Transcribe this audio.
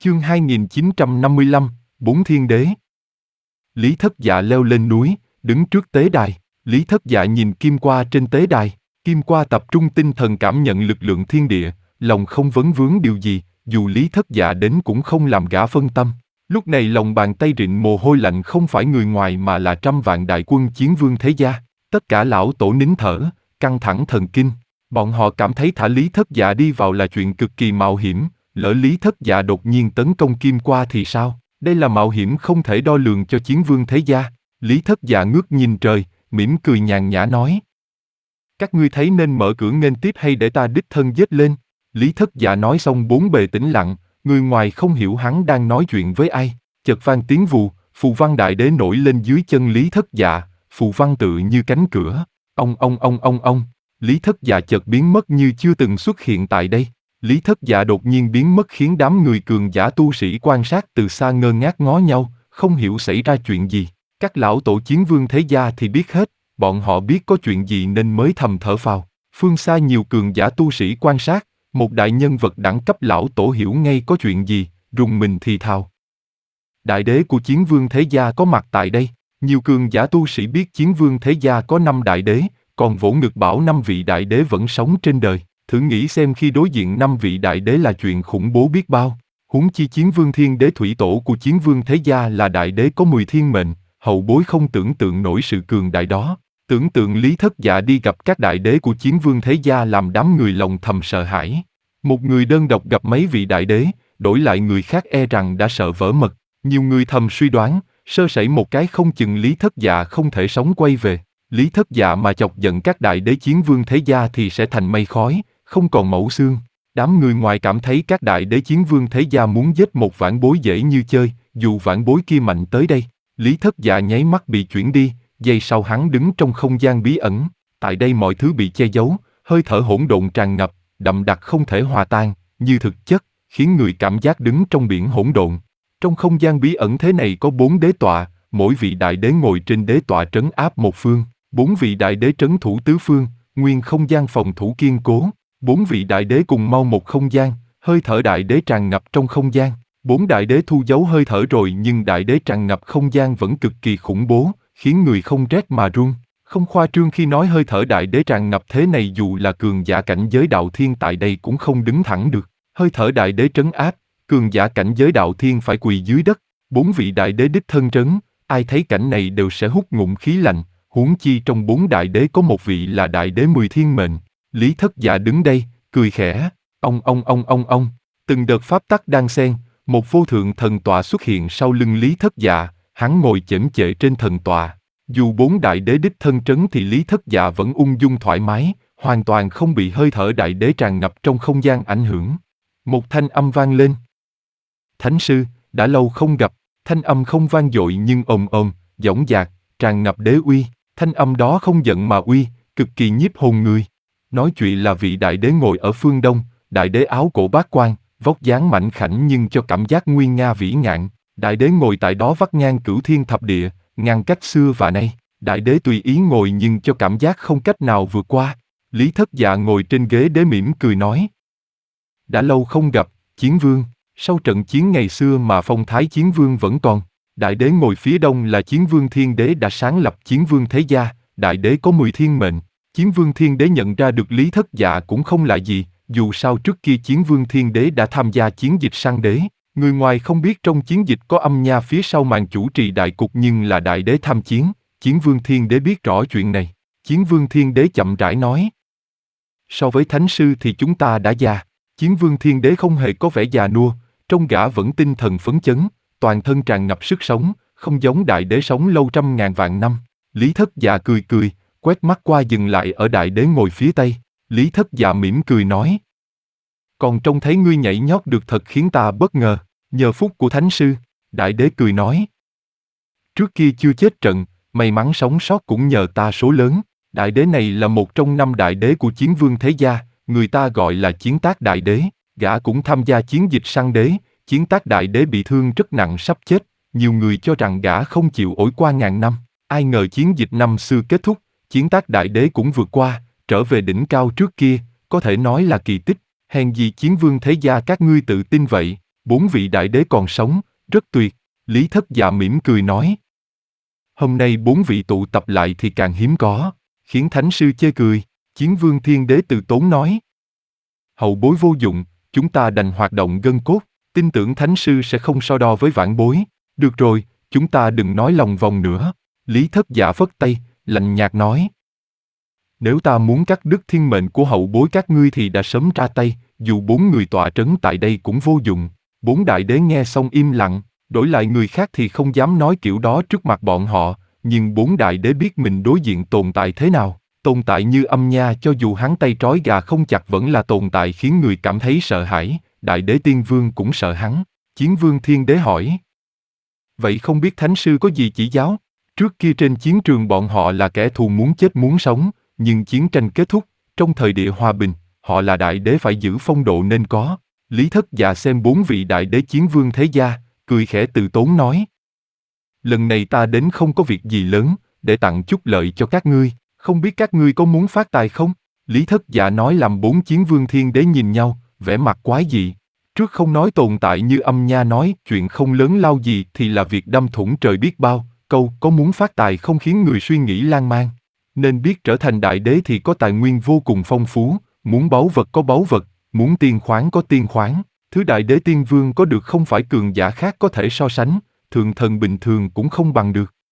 Chương 2955, Bốn Thiên Đế. Lý Thất Dạ leo lên núi, đứng trước tế đài. Lý Thất Dạ nhìn kim qua trên tế đài. Kim qua tập trung tinh thần cảm nhận lực lượng thiên địa, lòng không vấn vướng điều gì, dù Lý Thất Dạ đến cũng không làm gã phân tâm. Lúc này lòng bàn tay rịn mồ hôi lạnh không phải người ngoài mà là trăm vạn đại quân chiến vương thế gia. Tất cả lão tổ nín thở, căng thẳng thần kinh. Bọn họ cảm thấy thả Lý Thất Dạ đi vào là chuyện cực kỳ mạo hiểm. Lỡ Lý Thất Dạ đột nhiên tấn công kim qua thì sao? Đây là mạo hiểm không thể đo lường cho chiến vương thế gia. Lý Thất Dạ ngước nhìn trời, mỉm cười nhàn nhã nói. Các ngươi thấy nên mở cửa nghênh tiếp hay để ta đích thân giết lên? Lý Thất Dạ nói xong bốn bề tĩnh lặng, người ngoài không hiểu hắn đang nói chuyện với ai. Chợt vang tiếng vù, phù văn đại đế nổi lên dưới chân Lý Thất Dạ, phù văn tự như cánh cửa. Ông. Lý Thất Dạ chợt biến mất như chưa từng xuất hiện tại đây. Lý Thất Dạ đột nhiên biến mất khiến đám người cường giả tu sĩ quan sát từ xa ngơ ngác ngó nhau, không hiểu xảy ra chuyện gì. Các lão tổ chiến vương thế gia thì biết hết, bọn họ biết có chuyện gì nên mới thầm thở phào. Phương xa nhiều cường giả tu sĩ quan sát, một đại nhân vật đẳng cấp lão tổ hiểu ngay có chuyện gì, rùng mình thì thào. Đại đế của chiến vương thế gia có mặt tại đây. Nhiều cường giả tu sĩ biết chiến vương thế gia có 5 đại đế, còn vỗ ngực bảo 5 vị đại đế vẫn sống trên đời. Thử nghĩ xem khi đối diện 5 vị đại đế là chuyện khủng bố biết bao. Huống chi chiến vương thiên đế thủy tổ của chiến vương thế gia là đại đế có 10 thiên mệnh, hậu bối không tưởng tượng nổi sự cường đại đó. Tưởng tượng Lý Thất Dạ đi gặp các đại đế của chiến vương thế gia làm đám người lòng thầm sợ hãi. Một người đơn độc gặp mấy vị đại đế, đổi lại người khác e rằng đã sợ vỡ mật. Nhiều người thầm suy đoán, sơ sẩy một cái không chừng Lý Thất Dạ không thể sống quay về. Lý Thất Dạ mà chọc giận các đại đế chiến vương thế gia thì sẽ thành mây khói, không còn mẩu xương. Đám người ngoài cảm thấy các đại đế chiến vương thế gia muốn giết một vãn bối dễ như chơi, dù vãn bối kia mạnh tới đây. Lý Thất Dạ nháy mắt bị chuyển đi, giây sau hắn đứng trong không gian bí ẩn. Tại đây mọi thứ bị che giấu, hơi thở hỗn độn tràn ngập, đậm đặc không thể hòa tan, như thực chất, khiến người cảm giác đứng trong biển hỗn độn. Trong không gian bí ẩn thế này có 4 đế tọa, mỗi vị đại đế ngồi trên đế tọa trấn áp một phương, 4 vị đại đế trấn thủ tứ phương, nguyên không gian phòng thủ kiên cố. 4 vị đại đế cùng mau một không gian, hơi thở đại đế tràn ngập trong không gian. 4 đại đế thu giấu hơi thở rồi nhưng đại đế tràn ngập không gian vẫn cực kỳ khủng bố, khiến người không rét mà run. Không khoa trương khi nói hơi thở đại đế tràn ngập thế này dù là cường giả cảnh giới đạo thiên tại đây cũng không đứng thẳng được. Hơi thở đại đế trấn áp, cường giả cảnh giới đạo thiên phải quỳ dưới đất. 4 vị đại đế đích thân trấn, ai thấy cảnh này đều sẽ hút ngụm khí lạnh, huống chi trong 4 đại đế có một vị là đại đế 10 thiên mệnh. Lý Thất Dạ đứng đây, cười khẽ, ông. Từng đợt pháp tắc đan xen, một vô thượng thần tọa xuất hiện sau lưng Lý Thất Dạ, hắn ngồi chễm chệ trên thần tọa. Dù 4 đại đế đích thân trấn thì Lý Thất Dạ vẫn ung dung thoải mái, hoàn toàn không bị hơi thở đại đế tràn ngập trong không gian ảnh hưởng. Một thanh âm vang lên. Thánh sư, đã lâu không gặp. Thanh âm không vang dội nhưng ồm, dõng dạc, tràn ngập đế uy. Thanh âm đó không giận mà uy, cực kỳ nhiếp hồn người. Nói chuyện là vị đại đế ngồi ở phương đông, đại đế áo cổ bát quan, vóc dáng mảnh khảnh nhưng cho cảm giác nguy nga vĩ ngạn. Đại đế ngồi tại đó vắt ngang cửu thiên thập địa, ngăn cách xưa và nay. Đại đế tùy ý ngồi nhưng cho cảm giác không cách nào vượt qua. Lý Thất Dạ ngồi trên ghế đế mỉm cười nói. Đã lâu không gặp, chiến vương. Sau trận chiến ngày xưa mà phong thái chiến vương vẫn còn. Đại đế ngồi phía đông là chiến vương thiên đế đã sáng lập chiến vương thế gia, đại đế có 10 thiên mệnh. Chiến vương thiên đế nhận ra được Lý Thất Dạ cũng không lạ gì, dù sao trước kia chiến vương thiên đế đã tham gia chiến dịch săn đế. Người ngoài không biết trong chiến dịch có âm nha phía sau màn chủ trì đại cục nhưng là đại đế tham chiến, chiến vương thiên đế biết rõ chuyện này. Chiến vương thiên đế chậm rãi nói. So với thánh sư thì chúng ta đã già. Chiến vương thiên đế không hề có vẻ già nua, trông gã vẫn tinh thần phấn chấn, toàn thân tràn ngập sức sống, không giống đại đế sống lâu trăm ngàn vạn năm. Lý Thất Dạ cười, quét mắt qua dừng lại ở đại đế ngồi phía tây. Lý Thất Dạ mỉm cười nói. Còn trông thấy ngươi nhảy nhót được thật khiến ta bất ngờ, nhờ phúc của thánh sư. Đại đế cười nói. Trước kia chưa chết trận, may mắn sống sót cũng nhờ ta số lớn. Đại đế này là một trong 5 đại đế của chiến vương thế gia, người ta gọi là chiến tác đại đế. Gã cũng tham gia chiến dịch săn đế, chiến tác đại đế bị thương rất nặng sắp chết. Nhiều người cho rằng gã không chịu ổi qua ngàn năm. Ai ngờ chiến dịch năm xưa kết thúc, chiến tác đại đế cũng vượt qua, trở về đỉnh cao trước kia, có thể nói là kỳ tích. Hèn gì chiến vương thế gia các ngươi tự tin vậy. 4 vị đại đế còn sống, rất tuyệt. Lý Thất Dạ mỉm cười nói. Hôm nay 4 vị tụ tập lại thì càng hiếm có, khiến Thánh Sư chê cười. Chiến Vương Thiên Đế từ tốn nói. Hậu bối vô dụng, chúng ta đành hoạt động gân cốt, tin tưởng Thánh Sư sẽ không so đo với vãn bối. Được rồi, chúng ta đừng nói lòng vòng nữa. Lý Thất Dạ phất tay, lạnh nhạt nói. Nếu ta muốn cắt đứt thiên mệnh của hậu bối các ngươi thì đã sớm ra tay, dù 4 người tọa trấn tại đây cũng vô dụng. 4 đại đế nghe xong im lặng, đổi lại người khác thì không dám nói kiểu đó trước mặt bọn họ, nhưng 4 đại đế biết mình đối diện tồn tại thế nào. Tồn tại như Âm Nha cho dù hắn tay trói gà không chặt vẫn là tồn tại khiến người cảm thấy sợ hãi, đại đế tiên vương cũng sợ hắn. Chiến Vương Thiên Đế hỏi. Vậy không biết Thánh Sư có gì chỉ giáo? Trước kia trên chiến trường bọn họ là kẻ thù muốn chết muốn sống, nhưng chiến tranh kết thúc, trong thời địa hòa bình, họ là đại đế phải giữ phong độ nên có. Lý Thất Dạ xem 4 vị đại đế chiến vương thế gia, cười khẽ từ tốn nói. Lần này ta đến không có việc gì lớn, để tặng chút lợi cho các ngươi, không biết các ngươi có muốn phát tài không? Lý Thất Dạ nói làm 4 chiến vương thiên đế nhìn nhau, vẻ mặt quái dị. Trước không nói tồn tại như Âm Nha nói chuyện không lớn lao gì thì là việc đâm thủng trời biết bao, câu có muốn phát tài không khiến người suy nghĩ lan man. Nên biết trở thành đại đế thì có tài nguyên vô cùng phong phú, muốn báu vật có báu vật, muốn tiên khoáng có tiên khoáng. Thứ đại đế tiên vương có được không phải cường giả khác có thể so sánh, thường thần bình thường cũng không bằng được.